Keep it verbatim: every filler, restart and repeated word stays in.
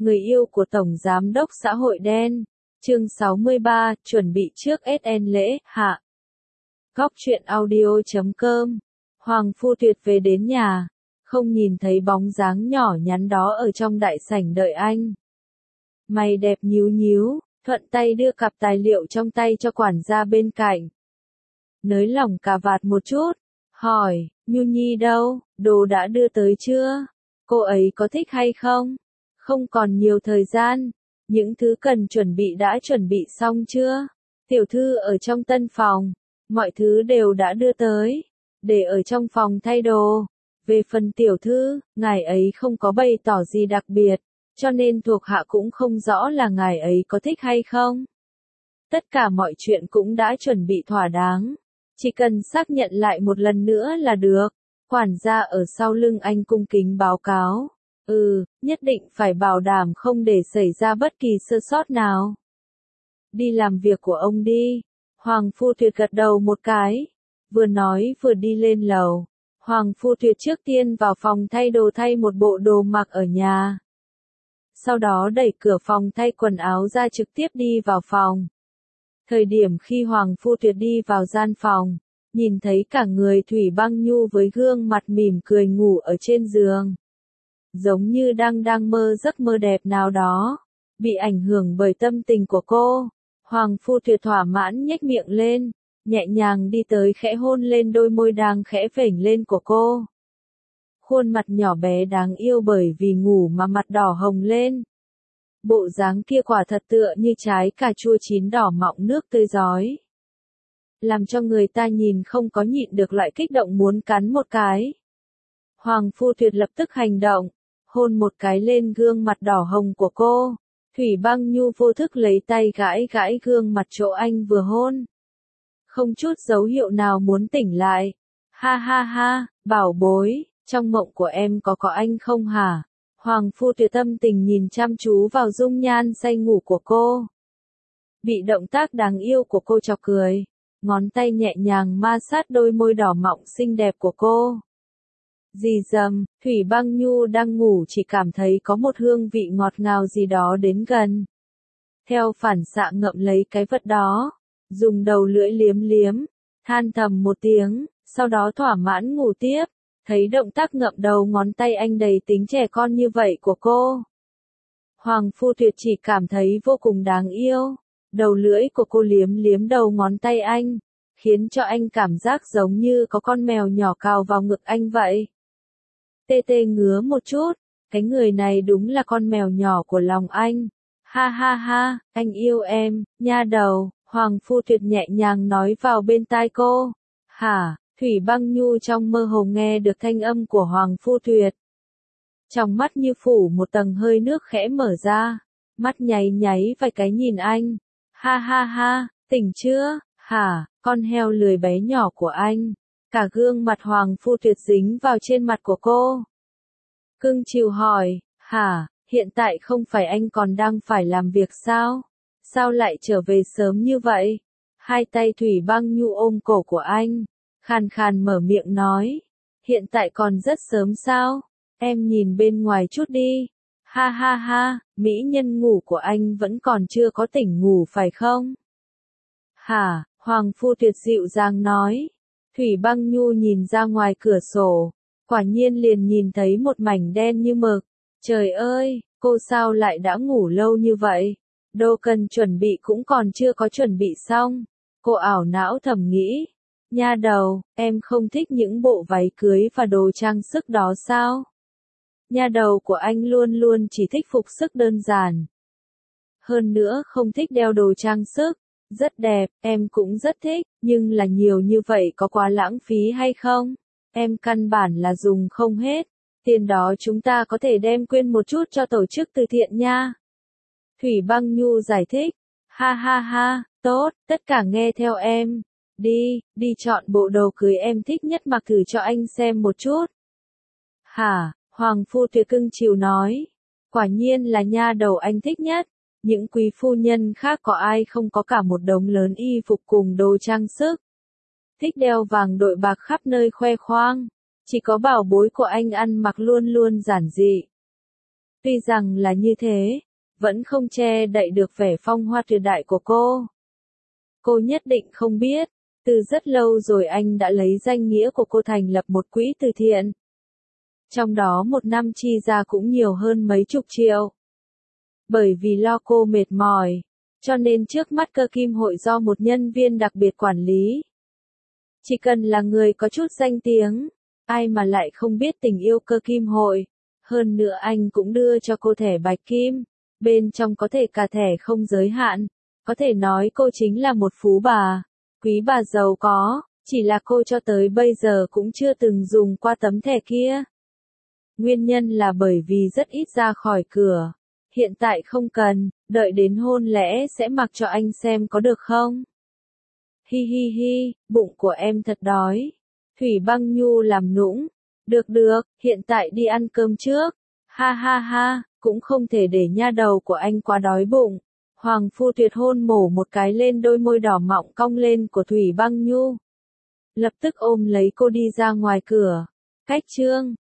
người yêu của Tổng Giám đốc xã hội đen. Chương sáu mươi ba, chuẩn bị trước ét en lễ, hạ. Góc truyện audio chấm com. Hoàng Phu Tuyệt về đến nhà, không nhìn thấy bóng dáng nhỏ nhắn đó ở trong đại sảnh đợi anh. Mày đẹp nhíu nhíu, thuận tay đưa cặp tài liệu trong tay cho quản gia bên cạnh. Nới lỏng cà vạt một chút, hỏi, Nhu Nhi đâu, đồ đã đưa tới chưa? Cô ấy có thích hay không? Không còn nhiều thời gian, những thứ cần chuẩn bị đã chuẩn bị xong chưa? Tiểu thư ở trong tân phòng, mọi thứ đều đã đưa tới, để ở trong phòng thay đồ. Về phần tiểu thư, ngài ấy không có bày tỏ gì đặc biệt, cho nên thuộc hạ cũng không rõ là ngài ấy có thích hay không. Tất cả mọi chuyện cũng đã chuẩn bị thỏa đáng, chỉ cần xác nhận lại một lần nữa là được. Quản gia ở sau lưng anh cung kính báo cáo. Ừ, nhất định phải bảo đảm không để xảy ra bất kỳ sơ sót nào. Đi làm việc của ông đi. Hoàng Phu Tuyệt gật đầu một cái. Vừa nói vừa đi lên lầu. Hoàng Phu Tuyệt trước tiên vào phòng thay đồ thay một bộ đồ mặc ở nhà. Sau đó đẩy cửa phòng thay quần áo ra trực tiếp đi vào phòng. Thời điểm khi Hoàng Phu Tuyệt đi vào gian phòng, nhìn thấy cả người Thủy Băng Nhu với gương mặt mỉm cười ngủ ở trên giường. Giống như đang đang mơ giấc mơ đẹp nào đó, bị ảnh hưởng bởi tâm tình của cô. Hoàng Phu Tuyệt thỏa mãn nhếch miệng lên, nhẹ nhàng đi tới khẽ hôn lên đôi môi đang khẽ vểnh lên của cô. Khuôn mặt nhỏ bé đáng yêu bởi vì ngủ mà mặt đỏ hồng lên. Bộ dáng kia quả thật tựa như trái cà chua chín đỏ mọng nước tươi rói. Làm cho người ta nhìn không có nhịn được loại kích động muốn cắn một cái. Hoàng Phu Tuyệt lập tức hành động, hôn một cái lên gương mặt đỏ hồng của cô. Thủy Băng Nhu vô thức lấy tay gãi gãi gương mặt chỗ anh vừa hôn. Không chút dấu hiệu nào muốn tỉnh lại. Ha ha ha, bảo bối, trong mộng của em có có anh không hả? Hoàng Phu Tuyệt tâm tình nhìn chăm chú vào dung nhan say ngủ của cô. Bị động tác đáng yêu của cô chọc cười, ngón tay nhẹ nhàng ma sát đôi môi đỏ mọng xinh đẹp của cô. Dì dầm, Thủy Băng Nhu đang ngủ chỉ cảm thấy có một hương vị ngọt ngào gì đó đến gần. Theo phản xạ ngậm lấy cái vật đó, dùng đầu lưỡi liếm liếm, than thầm một tiếng, sau đó thỏa mãn ngủ tiếp. Thấy động tác ngậm đầu ngón tay anh đầy tính trẻ con như vậy của cô. Hoàng Phu Tuyệt chỉ cảm thấy vô cùng đáng yêu. Đầu lưỡi của cô liếm liếm đầu ngón tay anh, khiến cho anh cảm giác giống như có con mèo nhỏ cào vào ngực anh vậy. Tê tê ngứa một chút, cái người này đúng là con mèo nhỏ của lòng anh. Ha ha ha, anh yêu em, nha đầu, Hoàng Phu Tuyệt nhẹ nhàng nói vào bên tai cô. Hả? Thủy Băng Nhu trong mơ hồ nghe được thanh âm của Hoàng Phu Tuyệt. Trong mắt như phủ một tầng hơi nước khẽ mở ra, mắt nháy nháy vài cái nhìn anh. Ha ha ha, tỉnh chưa, hả, con heo lười bé nhỏ của anh. Cả gương mặt Hoàng Phu Tuyệt dính vào trên mặt của cô. Cưng chiều hỏi, hả, hiện tại không phải anh còn đang phải làm việc sao? Sao lại trở về sớm như vậy? Hai tay Thủy Băng Nhu ôm cổ của anh, khàn khàn mở miệng nói, hiện tại còn rất sớm sao? Em nhìn bên ngoài chút đi. Ha ha ha, mỹ nhân ngủ của anh vẫn còn chưa có tỉnh ngủ phải không? Hả, Hoàng Phu Tuyệt dịu dàng nói. Thủy Băng Nhu nhìn ra ngoài cửa sổ, quả nhiên liền nhìn thấy một mảnh đen như mực. Trời ơi, cô sao lại đã ngủ lâu như vậy? Đồ cần chuẩn bị cũng còn chưa có chuẩn bị xong. Cô ảo não thầm nghĩ. Nha đầu, em không thích những bộ váy cưới và đồ trang sức đó sao? Nha đầu của anh luôn luôn chỉ thích phục sức đơn giản. Hơn nữa không thích đeo đồ trang sức. Rất đẹp, em cũng rất thích, nhưng là nhiều như vậy có quá lãng phí hay không? Em căn bản là dùng không hết. Tiền đó chúng ta có thể đem quyên một chút cho tổ chức từ thiện nha. Thủy Băng Nhu giải thích. Ha ha ha, tốt, tất cả nghe theo em. Đi, đi chọn bộ đồ cưới em thích nhất mặc thử cho anh xem một chút. Hả, Hoàng Phu Tuyệt cưng chiều nói. Quả nhiên là nha đầu anh thích nhất. Những quý phu nhân khác có ai không có cả một đống lớn y phục cùng đồ trang sức. Thích đeo vàng đội bạc khắp nơi khoe khoang. Chỉ có bảo bối của anh ăn mặc luôn luôn giản dị. Tuy rằng là như thế, vẫn không che đậy được vẻ phong hoa tuyệt đại của cô. Cô nhất định không biết, từ rất lâu rồi anh đã lấy danh nghĩa của cô thành lập một quỹ từ thiện. Trong đó một năm chi ra cũng nhiều hơn mấy chục triệu. Bởi vì lo cô mệt mỏi, cho nên trước mắt Cơ Kim Hội do một nhân viên đặc biệt quản lý. Chỉ cần là người có chút danh tiếng, ai mà lại không biết tình yêu Cơ Kim Hội. Hơn nữa anh cũng đưa cho cô thẻ bạch kim, bên trong có thể cả thẻ không giới hạn, có thể nói cô chính là một phú bà, quý bà giàu có, chỉ là cô cho tới bây giờ cũng chưa từng dùng qua tấm thẻ kia. Nguyên nhân là bởi vì rất ít ra khỏi cửa, hiện tại không cần, đợi đến hôn lễ sẽ mặc cho anh xem có được không? Hi hi hi, bụng của em thật đói. Thủy Băng Nhu làm nũng. Được được, hiện tại đi ăn cơm trước. Ha ha ha, cũng không thể để nha đầu của anh quá đói bụng. Hoàng Phu Tuyệt hôn mổ một cái lên đôi môi đỏ mọng cong lên của Thủy Băng Nhu. Lập tức ôm lấy cô đi ra ngoài cửa. Cách chương